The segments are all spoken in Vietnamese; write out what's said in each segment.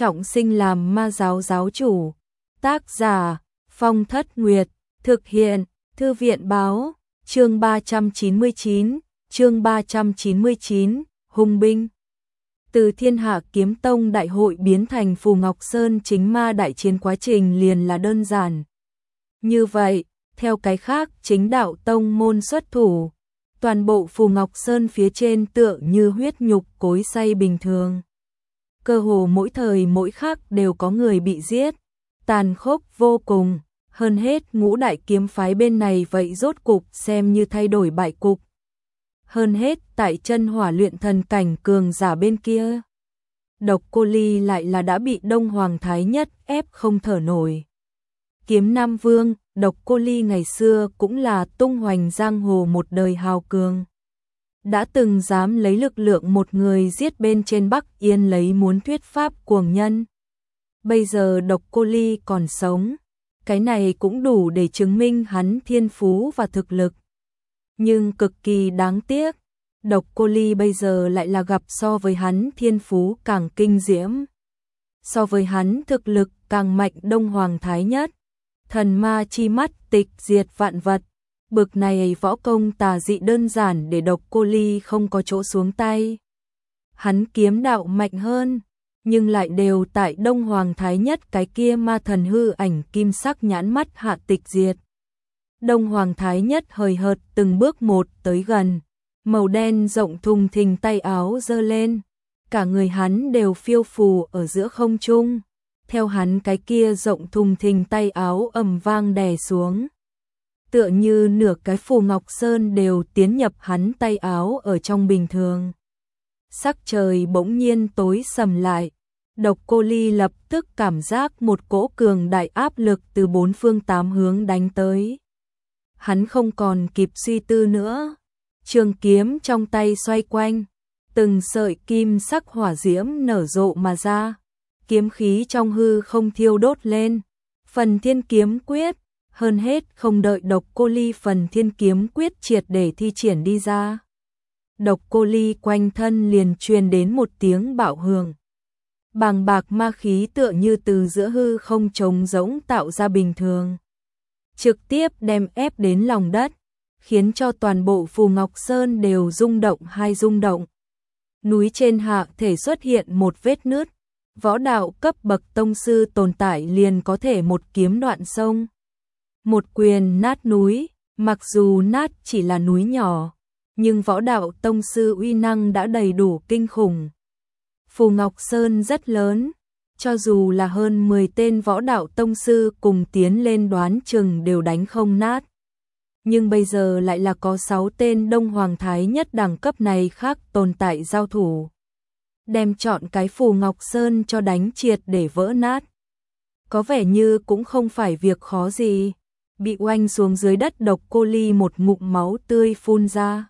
trọng sinh làm ma giáo giáo chủ. Tác giả Phong Thất Nguyệt, thực hiện Thư viện Báo, chương 399, Hùng binh. Từ Thiên Hạ Kiếm Tông đại hội biến thành Phù Ngọc Sơn chính ma đại chiến quá trình liền là đơn giản. Như vậy, theo cái khác chính đạo tông môn xuất thủ, toàn bộ Phù Ngọc Sơn phía trên tựa như huyết nhục cối xay bình thường. Cơ hồ mỗi thời mỗi khắc đều có người bị giết, tàn khốc vô cùng, hơn hết Ngũ Đại Kiếm phái bên này vậy rốt cục xem như thay đổi bại cục. Hơn hết tại chân hỏa luyện thần cảnh cường giả bên kia, Độc Cô Ly lại là đã bị Đông Hoàng Thái Nhất ép không thở nổi. Kiếm Nam Vương, Độc Cô Ly ngày xưa cũng là tung hoành giang hồ một đời hào cường. Đã từng dám lấy lực lượng một người giết bên trên Bắc Yên lấy muốn thuyết pháp cuồng nhân. Bây giờ Độc Cô Ly còn sống, cái này cũng đủ để chứng minh hắn thiên phú và thực lực. Nhưng cực kỳ đáng tiếc, Độc Cô Ly bây giờ lại là gặp so với hắn thiên phú càng kinh diễm, so với hắn thực lực càng mạnh Đông Hoàng Thái Nhất. Thần ma chi mắt tịch diệt vạn vật, bực này võ công tà dị đơn giản để Độc Cô Ly không có chỗ xuống tay. Hắn kiếm đạo mạnh hơn, nhưng lại đều tại Đông Hoàng Thái Nhất cái kia ma thần hư ảnh kim sắc nhãn mắt hạ tịch diệt. Đông Hoàng Thái Nhất hời hợt từng bước một tới gần, màu đen rộng thùng thình tay áo giơ lên, cả người hắn đều phiêu phù ở giữa không trung. Theo hắn cái kia rộng thùng thình tay áo ầm vang đè xuống, tựa như nửa cái Phù Ngọc Sơn đều tiến nhập hắn tay áo ở trong bình thường. Sắc trời bỗng nhiên tối sầm lại, Độc Cô Ly lập tức cảm giác một cỗ cường đại áp lực từ bốn phương tám hướng đánh tới. Hắn không còn kịp suy tư nữa, trường kiếm trong tay xoay quanh, từng sợi kim sắc hỏa diễm nở rộ mà ra, kiếm khí trong hư không thiêu đốt lên. Phần Thiên Kiếm Quyết, hơn hết không đợi Độc Cô Ly Phần Thiên Kiếm Quyết triệt để thi triển đi ra, Độc Cô Ly quanh thân liền truyền đến một tiếng bạo hưởng. Bàng bạc ma khí tựa như từ giữa hư không trống rỗng tạo ra bình thường, trực tiếp đem ép đến lòng đất, khiến cho toàn bộ Phù Ngọc Sơn đều rung động hai rung động. Núi trên hạ thể xuất hiện một vết nứt, võ đạo cấp bậc tông sư tồn tại liền có thể một kiếm đoạn sông. Một quyền nát núi, mặc dù nát chỉ là núi nhỏ, nhưng võ đạo tông sư uy năng đã đầy đủ kinh khủng. Phù Ngọc Sơn rất lớn, cho dù là hơn 10 tên võ đạo tông sư cùng tiến lên đoán chừng đều đánh không nát. Nhưng bây giờ lại là có 6 tên Đông Hoàng Thái Nhất đẳng cấp này khác tồn tại giao thủ, đem chọn cái Phù Ngọc Sơn cho đánh triệt để vỡ nát. Có vẻ như cũng không phải việc khó gì, bị oanh xuống dưới đất Độc Cô Ly một ngụm máu tươi phun ra.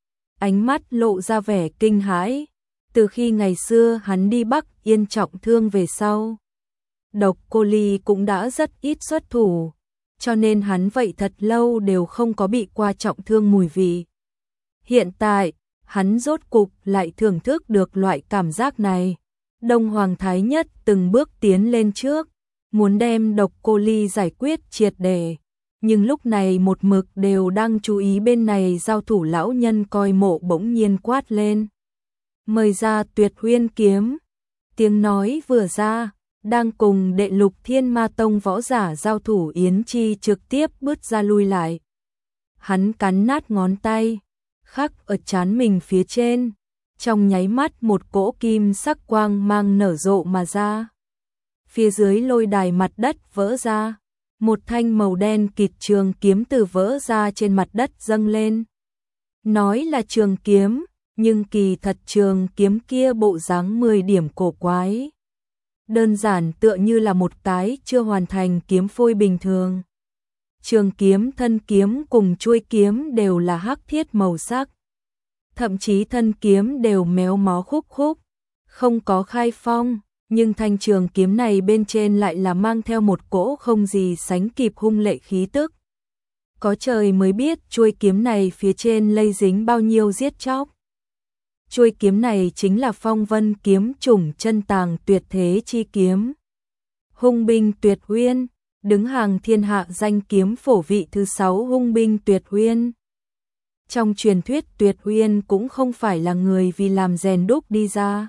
Ánh mắt lộ ra vẻ kinh hãi, từ khi ngày xưa hắn đi Bắc Yên trọng thương về sau, Độc Cô Ly cũng đã rất ít xuất thủ, cho nên hắn vậy thật lâu đều không có bị qua trọng thương mùi vị. Hiện tại, hắn rốt cục lại thưởng thức được loại cảm giác này. Đông Hoàng Thái Nhất từng bước tiến lên trước, muốn đem Độc Cô Ly giải quyết triệt để, nhưng lúc này một mực đều đang chú ý bên này giao thủ lão nhân coi mộ bỗng nhiên quát lên: "Mời ra Tuyệt Huyên kiếm." Tiếng nói vừa ra, đang cùng đệ lục Thiên Ma Tông võ giả giao thủ Yến Chi trực tiếp bước ra lui lại. Hắn cắn nát ngón tay, khắc ở trán mình phía trên, trong nháy mắt một cỗ kim sắc quang mang nở rộ mà ra. Phía dưới lôi đài mặt đất vỡ ra, một thanh màu đen kịt trường kiếm từ vỡ ra trên mặt đất dâng lên. Nói là trường kiếm, nhưng kỳ thật trường kiếm kia bộ dáng 10 điểm cổ quái. Đơn giản tựa như là một cái chưa hoàn thành kiếm phôi bình thường. Trường kiếm thân kiếm cùng chuôi kiếm đều là hắc thiết màu sắc. Thậm chí thân kiếm đều méo mó khúc khúc, không có khai phong, nhưng thanh trường kiếm này bên trên lại là mang theo một cỗ không gì sánh kịp hung lệ khí tức. Có trời mới biết chuôi kiếm này phía trên lây dính bao nhiêu giết chóc. Chuôi kiếm này chính là Phong Vân kiếm chủng chân tàng tuyệt thế chi kiếm. Hung binh tuyệt uyên, đứng hàng thiên hạ danh kiếm phổ vị thứ 6 hung binh tuyệt uyên. Trong truyền thuyết Tuyệt Uyên cũng không phải là người vì làm rèn đúc đi ra,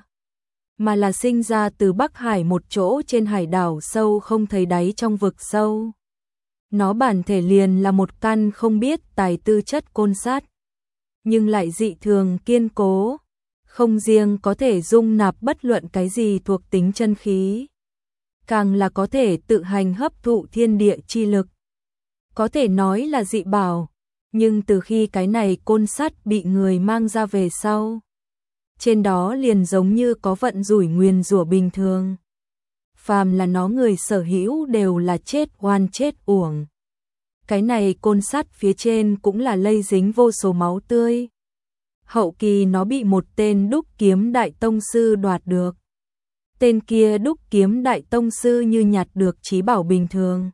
mà là sinh ra từ Bắc Hải một chỗ trên hải đảo sâu không thấy đáy trong vực sâu. Nó bản thể liền là một căn không biết tài tư chất côn sắt, nhưng lại dị thường kiên cố, không riêng có thể dung nạp bất luận cái gì thuộc tính chân khí, càng là có thể tự hành hấp thụ thiên địa chi lực. Có thể nói là dị bảo, nhưng từ khi cái này côn sắt bị người mang ra về sau, trên đó liền giống như có vận rủi nguyền rủa bình thường. Phàm là nó người sở hữu đều là chết oan chết uổng. Cái này côn sắt phía trên cũng là lây dính vô số máu tươi. Hậu kỳ nó bị một tên đúc kiếm đại tông sư đoạt được. Tên kia đúc kiếm đại tông sư như nhặt được chí bảo bình thường,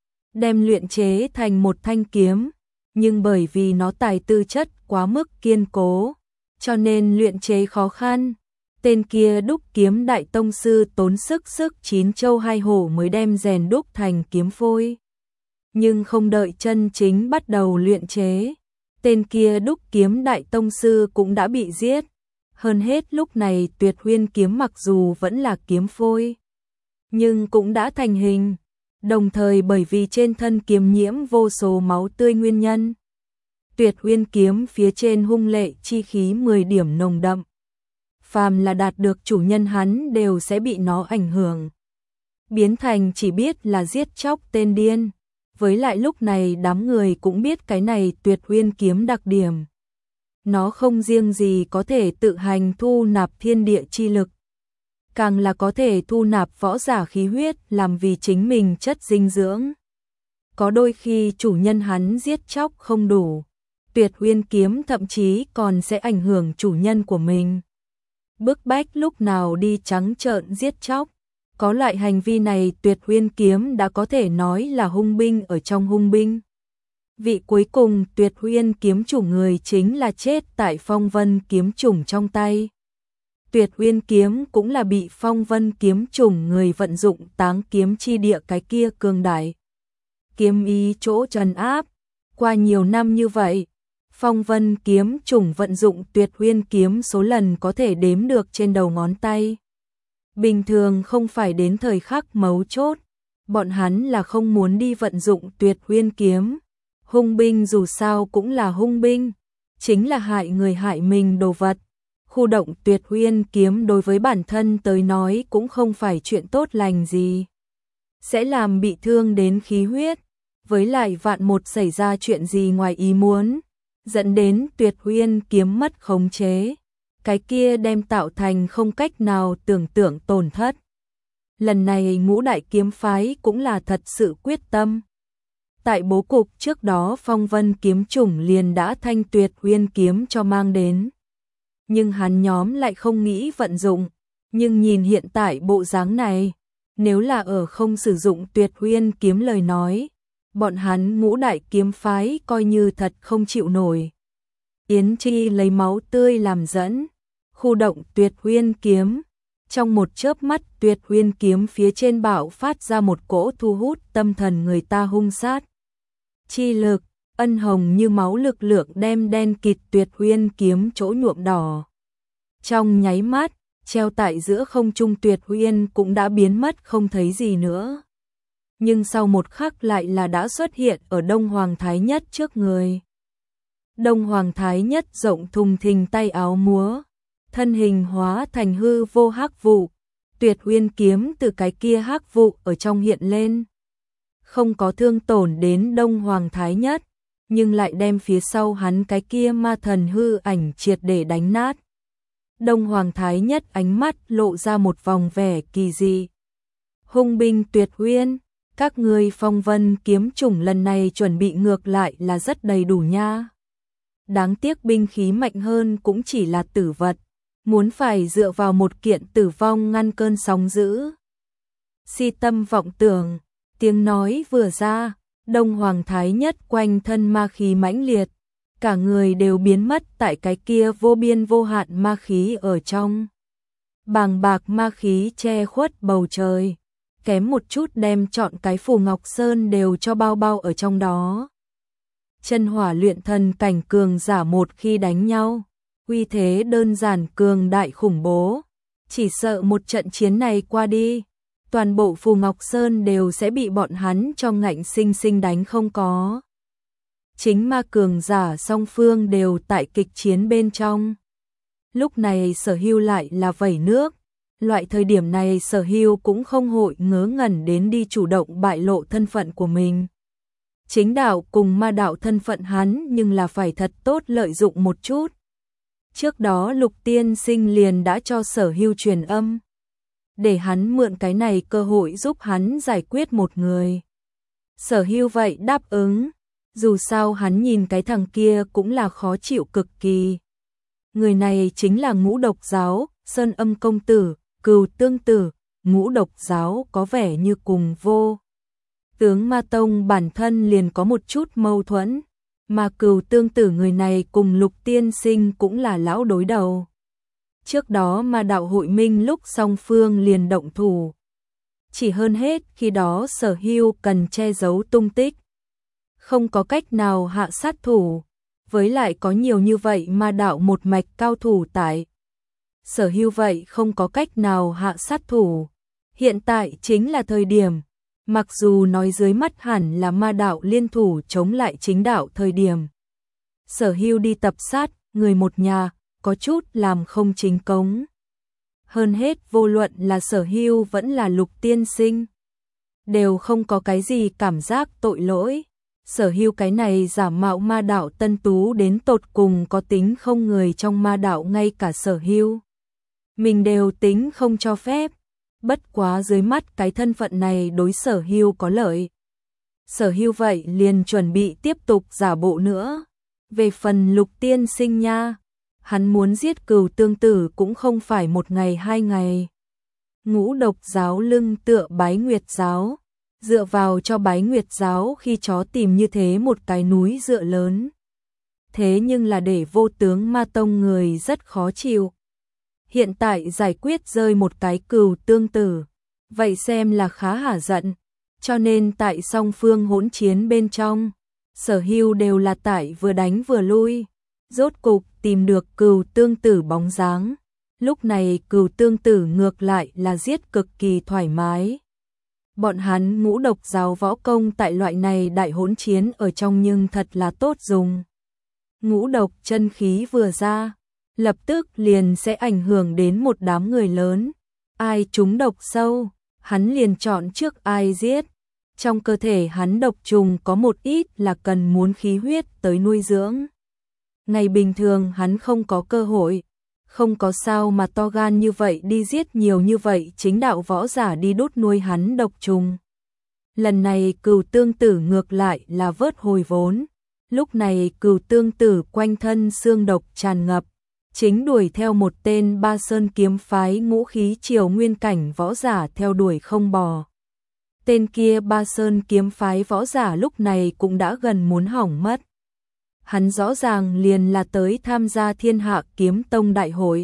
đem luyện chế thành một thanh kiếm, nhưng bởi vì nó tài tư chất quá mức kiên cố, cho nên luyện chế khó khăn. Tên kia đúc kiếm đại tông sư tốn sức chín châu hai hổ mới đem rèn đúc thành kiếm phôi. Nhưng không đợi chân chính bắt đầu luyện chế, tên kia đúc kiếm đại tông sư cũng đã bị giết. Hơn hết lúc này Tuyệt Uyên kiếm mặc dù vẫn là kiếm phôi, nhưng cũng đã thành hình, đồng thời bởi vì trên thân kiếm nhiễm vô số máu tươi nguyên nhân, Tuyệt Uyên kiếm phía trên hung lệ chi khí 10 điểm nồng đậm. Phàm là đạt được chủ nhân hắn đều sẽ bị nó ảnh hưởng, biến thành chỉ biết là giết chóc tên điên. Với lại lúc này đám người cũng biết cái này Tuyệt Uyên kiếm đặc điểm. Nó không riêng gì có thể tự hành thu nạp thiên địa chi lực, càng là có thể thu nạp võ giả khí huyết làm vì chính mình chất dinh dưỡng. Có đôi khi chủ nhân hắn giết chóc không đủ, Tuyệt Uyên kiếm thậm chí còn sẽ ảnh hưởng chủ nhân của mình, bức bách lúc nào đi trắng trợn giết chóc. Có loại hành vi này Tuyệt Uyên kiếm đã có thể nói là hung binh ở trong hung binh. Vị cuối cùng Tuyệt Uyên kiếm chủ người chính là chết tại Phong Vân kiếm chủng trong tay. Tuyệt Uyên kiếm cũng là bị Phong Vân kiếm chủng người vận dụng táng kiếm chi địa cái kia cường đại kiếm ý chỗ trấn áp. Qua nhiều năm như vậy, Phong Vân kiếm chủng vận dụng Tuyệt Uyên kiếm số lần có thể đếm được trên đầu ngón tay. Bình thường không phải đến thời khắc mấu chốt, bọn hắn là không muốn đi vận dụng Tuyệt Uyên kiếm. Hung binh dù sao cũng là hung binh, chính là hại người hại mình đồ vật. Khu động Tuyệt Uyên kiếm đối với bản thân tới nói cũng không phải chuyện tốt lành gì, sẽ làm bị thương đến khí huyết, với lại vạn một xảy ra chuyện gì ngoài ý muốn, dẫn đến Tuyệt Uyên kiếm mất khống chế, cái kia đem tạo thành không cách nào tưởng tượng tổn thất. Lần này Ngũ đại kiếm phái cũng là thật sự quyết tâm. Tại bố cục trước đó Phong Vân kiếm chủng liền đã thanh Tuyệt Uyên kiếm cho mang đến, nhưng hắn nhóm lại không nghĩ vận dụng. Nhưng nhìn hiện tại bộ dáng này, nếu là ở không sử dụng Tuyệt Uyên kiếm lời nói, bọn hắn Ngũ đại kiếm phái coi như thật không chịu nổi. Yến Chi lấy máu tươi làm dẫn, khu động Tuyệt Uyên kiếm. Trong một chớp mắt Tuyệt Uyên kiếm phía trên bạo phát ra một cỗ thu hút tâm thần người ta hung sát chi lực, ân hồng như máu lực lượng đem đen kịt Tuyệt Uyên kiếm chỗ nhuộm đỏ. Trong nháy mắt, treo tại giữa không trung Tuyệt Uyên cũng đã biến mất không thấy gì nữa. Nhưng sau một khắc lại là đã xuất hiện ở Đông Hoàng Thái Nhất trước người. Đông Hoàng Thái Nhất rộng thùng thình tay áo múa, thân hình hóa thành hư vô hắc vụ, Tuyệt Uyên kiếm từ cái kia hắc vụ ở trong hiện lên. Không có thương tổn đến Đông Hoàng Thái Nhất, nhưng lại đem phía sau hắn cái kia ma thần hư ảnh triệt để đánh nát. Đông Hoàng Thái Nhất ánh mắt lộ ra một vòng vẻ kỳ dị. Hung binh Tuyệt Uyên, các ngươi Phong Vân kiếm chủng lần này chuẩn bị ngược lại là rất đầy đủ nha. Đáng tiếc binh khí mạnh hơn cũng chỉ là tử vật, muốn phải dựa vào một kiện tử vong ngăn cơn sóng dữ. Si tâm vọng tưởng, tiếng nói vừa ra, Đông Hoàng Thái Nhất quanh thân ma khí mãnh liệt, cả người đều biến mất tại cái kia vô biên vô hạn ma khí ở trong. Bàng bạc ma khí che khuất bầu trời, kém một chút đem trọn cái Phù Ngọc Sơn đều cho bao bao ở trong đó. Chân hỏa luyện thần cảnh cường giả một khi đánh nhau, uy thế đơn giản cường đại khủng bố, chỉ sợ một trận chiến này qua đi, toàn bộ Phù Ngọc Sơn đều sẽ bị bọn hắn cho ngạnh sinh sinh đánh không có. Chính ma cường giả song phương đều tại kịch chiến bên trong. Lúc này Sở Hưu lại là vẩy nước, loại thời điểm này Sở Hưu cũng không hội ngớ ngẩn đến đi chủ động bại lộ thân phận của mình. Chính đạo cùng ma đạo thân phận hắn nhưng là phải thật tốt lợi dụng một chút. Trước đó Lục Tiên Sinh liền đã cho Sở Hưu truyền âm, để hắn mượn cái này cơ hội giúp hắn giải quyết một người. Sở Hưu vậy đáp ứng, dù sao hắn nhìn cái thằng kia cũng là khó chịu cực kỳ. Người này chính là Ngũ Độc Giáo, Sơn Âm Công Tử, Cừu Tương Tử. Ngũ Độc Giáo có vẻ như cùng Vô Tướng Ma Tông bản thân liền có một chút mâu thuẫn, mà Cừu Tương Tử người này cùng Lục Tiên Sinh cũng là lão đối đầu. Trước đó ma đạo hội minh lúc song phương liền động thủ. Chỉ hơn hết khi đó Sở Hưu cần che giấu tung tích, không có cách nào hạ sát thủ, với lại có nhiều như vậy ma đạo một mạch cao thủ tại. Sở Hưu vậy không có cách nào hạ sát thủ. Hiện tại chính là thời điểm, mặc dù nói dưới mắt hẳn là ma đạo liên thủ chống lại chính đạo thời điểm. Sở Hưu đi tập sát người một nhà, có chút làm không chính cống. Hơn hết vô luận là Sở Hưu vẫn là Lục Tiên Sinh, đều không có cái gì cảm giác tội lỗi. Sở Hưu cái này giả mạo ma đạo tân tú đến tột cùng có tính không, người trong ma đạo ngay cả Sở Hưu mình đều tính không cho phép. Bất quá dưới mắt cái thân phận này đối Sở Hưu có lợi. Sở Hưu vậy liền chuẩn bị tiếp tục giả bộ nữa. Về phần Lục Tiên Sinh nha, hắn muốn giết Cừu Tương Tử cũng không phải một ngày hai ngày. Ngũ Độc Giáo lưng tựa Bái Nguyệt Giáo, dựa vào cho Bái Nguyệt Giáo khi chó tìm như thế một cái núi dựa lớn. Thế nhưng là để Vô Tướng Ma Tông người rất khó chịu. Hiện tại giải quyết rơi một cái Cừu Tương Tử, vậy xem là khá hả giận. Cho nên tại song phương hỗn chiến bên trong, Sở Hưu đều là tại vừa đánh vừa lui. Rốt cục tìm được Cừu Tương Tử bóng dáng. Lúc này Cừu Tương Tử ngược lại là giết cực kỳ thoải mái. Bọn hắn Ngũ Độc Giáo võ công tại loại này đại hỗn chiến ở trong nhưng thật là tốt dùng. Ngũ độc chân khí vừa ra, lập tức liền sẽ ảnh hưởng đến một đám người lớn. Ai trúng độc sâu, hắn liền chọn trước ai giết. Trong cơ thể hắn độc trùng có một ít là cần muốn khí huyết tới nuôi dưỡng. Ngày bình thường hắn không có cơ hội, không có sao mà to gan như vậy đi giết nhiều như vậy chính đạo võ giả đi đốt nuôi hắn độc trùng. Lần này Cừu Tương Tử ngược lại là vớt hồi vốn. Lúc này Cừu Tương Tử quanh thân xương độc tràn ngập, chính đuổi theo một tên Ba Sơn kiếm phái ngũ khí triều nguyên cảnh võ giả theo đuổi không bỏ. Tên kia Ba Sơn kiếm phái võ giả lúc này cũng đã gần muốn hỏng mất. Hắn rõ ràng liền là tới tham gia Thiên Hạ Kiếm Tông đại hội.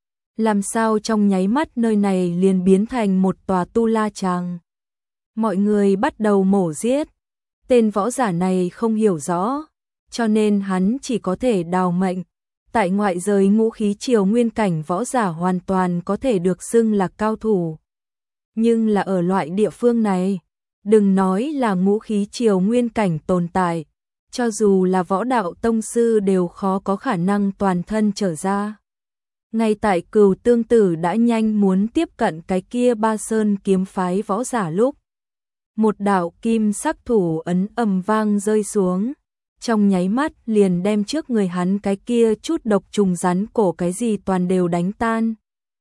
Làm sao trong nháy mắt nơi này liền biến thành một tòa tu la tràng. Mọi người bắt đầu mổ giết. Tên võ giả này không hiểu rõ, cho nên hắn chỉ có thể đào mệnh. Tại ngoại giới ngũ khí triều nguyên cảnh võ giả hoàn toàn có thể được xưng là cao thủ. Nhưng là ở loại địa phương này, đừng nói là ngũ khí triều nguyên cảnh tồn tại, cho dù là võ đạo tông sư đều khó có khả năng toàn thân trở ra. Ngay tại Cừu Tương Tử đã nhanh muốn tiếp cận cái kia Ba Sơn kiếm phái võ giả lúc, một đạo kim sắc thủ ấn ầm vang rơi xuống, trong nháy mắt liền đem trước người hắn cái kia chút độc trùng rắn cổ cái gì toàn đều đánh tan.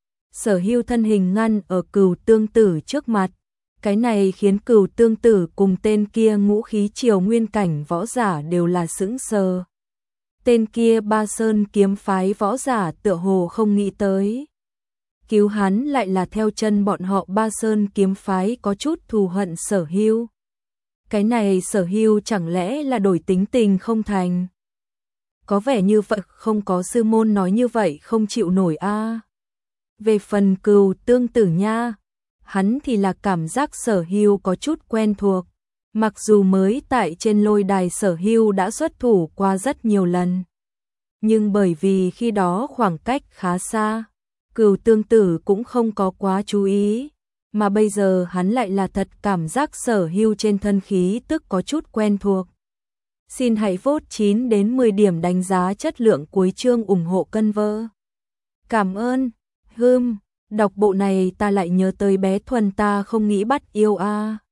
Sở Hưu thân hình ngăn ở Cừu Tương Tử trước mặt, cái này khiến Cừu Tương Tử cùng tên kia ngũ khí triều nguyên cảnh võ giả đều là sững sờ. Tên kia Ba Sơn kiếm phái võ giả tựa hồ không nghĩ tới. Cứu hắn lại là theo chân bọn họ Ba Sơn kiếm phái có chút thù hận Sở Hưu. Cái này Sở Hưu chẳng lẽ là đổi tính tình không thành. có vẻ như vậy không có sư môn nói như vậy không chịu nổi a. Về phần Cửu Tương Tử nha, hắn thì là cảm giác Sở Hưu có chút quen thuộc, mặc dù mới tại trên lôi đài Sở Hưu đã xuất thủ qua rất nhiều lần. Nhưng bởi vì khi đó khoảng cách khá xa, Cửu Tương Tử cũng không có quá chú ý, mà bây giờ hắn lại là thật cảm giác Sở Hưu trên thân khí tức có chút quen thuộc. Xin hãy vote 9 đến 10 điểm đánh giá chất lượng cuối chương ủng hộ cân vơ. Cảm ơn. Đọc bộ này ta lại nhớ tới bé Thuần ta không nghĩ bắt yêu a.